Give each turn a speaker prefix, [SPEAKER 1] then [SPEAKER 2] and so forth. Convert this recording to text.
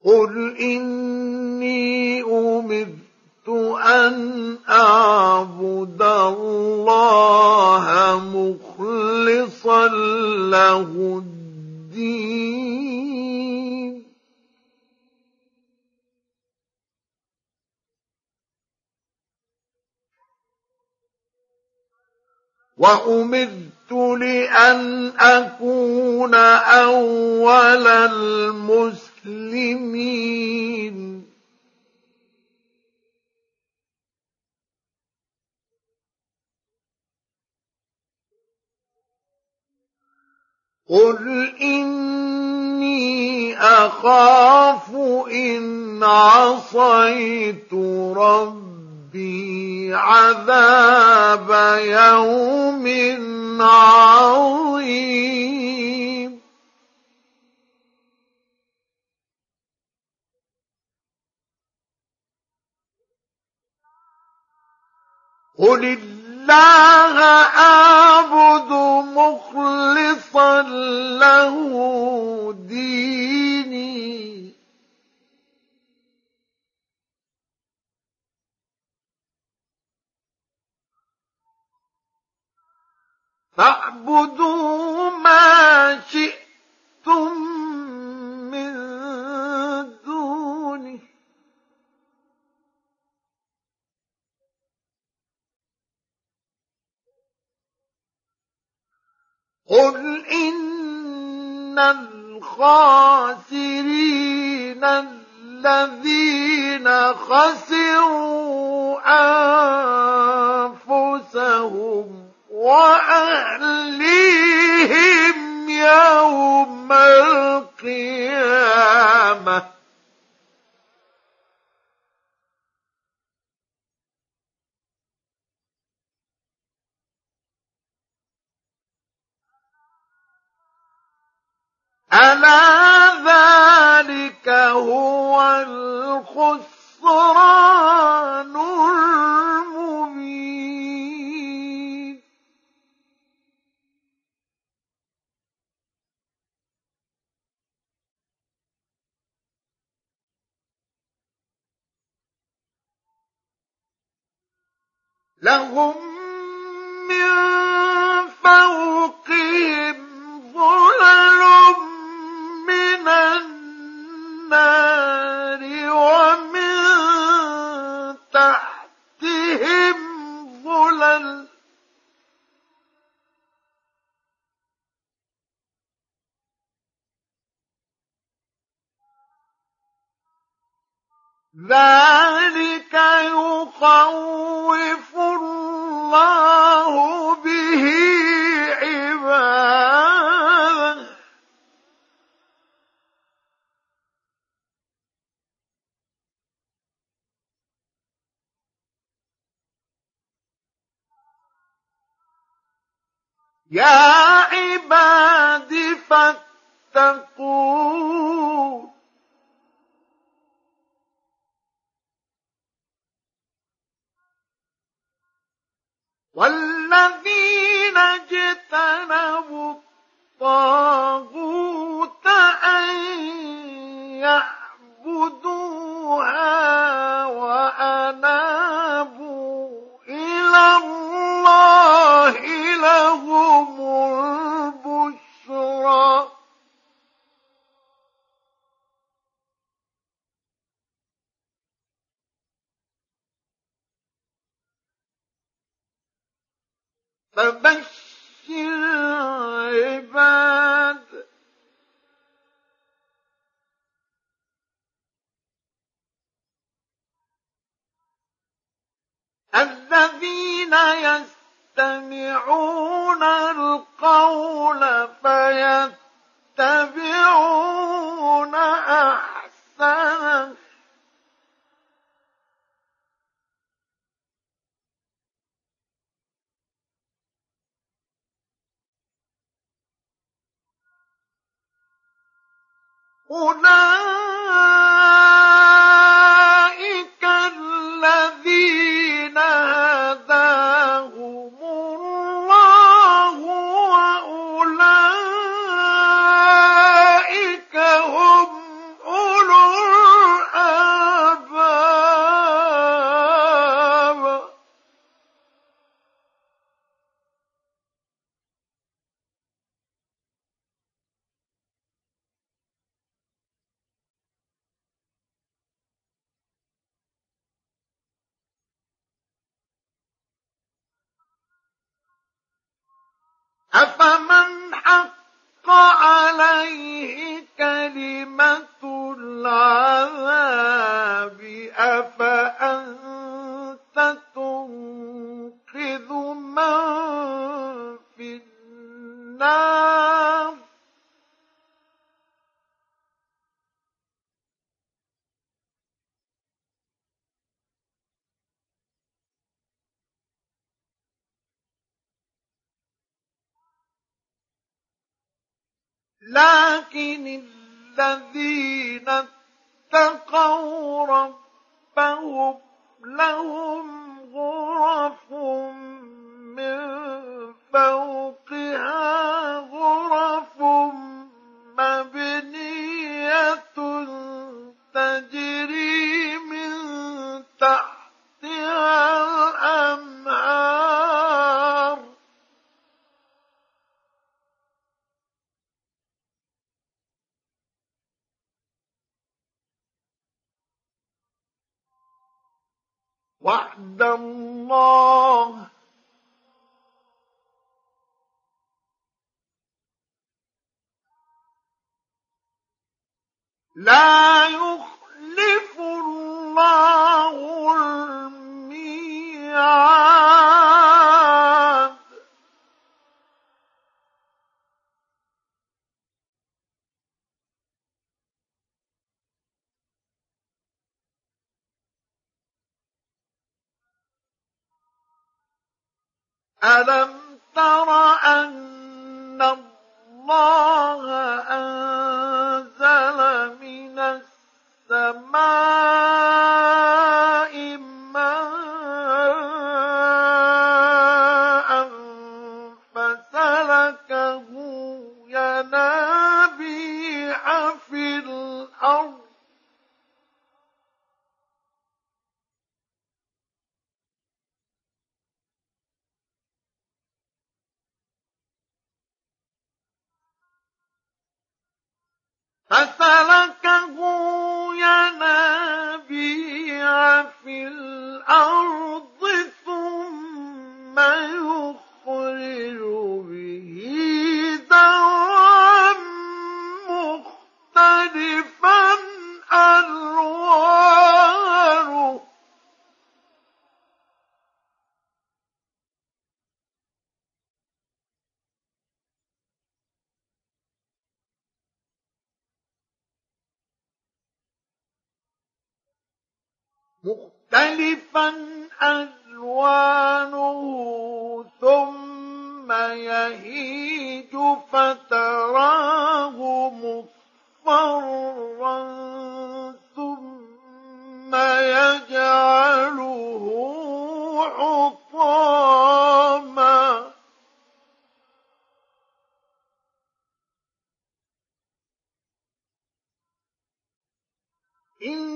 [SPEAKER 1] قل إني أمرت أن أعبد الله مخلصا له الدين وأمرت لأن أكون أول المسلمين قل إني أخاف إن عصيت ربي عذاب يوم عظيم قل الله أعبد مخلصا له ديني فاعبدوا ما شئتم من دونه قل إن الخاسرين الذين خسروا أنفسهم وأهليهم يوم القيامة ألا ذلك هو الخسران المبين لهم من فوقهم ظلل من النار ومن تحتهم ظلل ذلك يخوف الله به عباده يا عباد فاتقون والذين اجتنبوا الطاغوت أن يعبدوها وأنابوا إلى الله لهم البشرى فبشر عباد الذين يستمعون القول فيتبعون أحسنه أولئك الذين هداهم الله وأولئك هم أولو أفمن حق عليه كلمة العذاب أفأنت تنقذ من في النار لكن الذين اتقوا ربهم لهم غرف من فوقها غرف مبنية تجري من تحتها الأنهار وعد الله لا يخلف الله الميعاد ألم تر أن الله أنزل من السماء ماء فسلكه ينابيع في الأرض فسلكه ينابيع في الأرض ثم يخرج به زرعا مختلفا ألوانه مختلفا ألوانه ثم يهيج فتراه مصفرا ثم يجعله حطاما إن